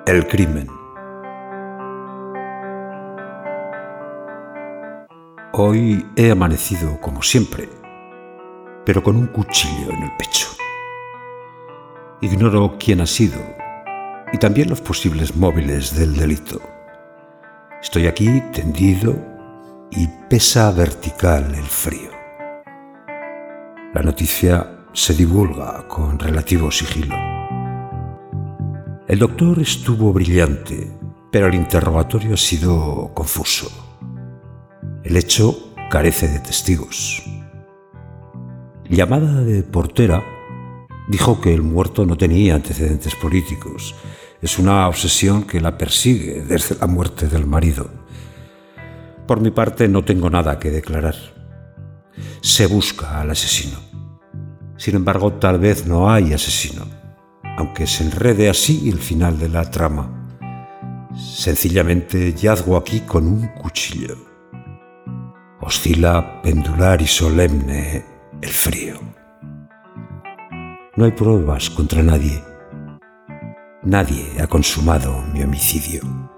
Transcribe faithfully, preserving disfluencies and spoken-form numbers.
El crimen. Hoy he amanecido como siempre, pero con un cuchillo en el pecho. Ignoro quién ha sido y también los posibles móviles del delito. Estoy aquí tendido y pesa vertical el frío. La noticia se divulga con relativo sigilo. El doctor estuvo brillante, pero el interrogatorio ha sido confuso. El hecho carece de testigos. Llamada de portera, dijo que el muerto no tenía antecedentes políticos. Es una obsesión que la persigue desde la muerte del marido. Por mi parte, no tengo nada que declarar. Se busca al asesino. Sin embargo, tal vez no hay asesino, aunque se enrede así el final de la trama. Sencillamente yazgo aquí con un cuchillo. Oscila pendular y solemne el frío. No hay pruebas contra nadie. Nadie ha consumado mi homicidio.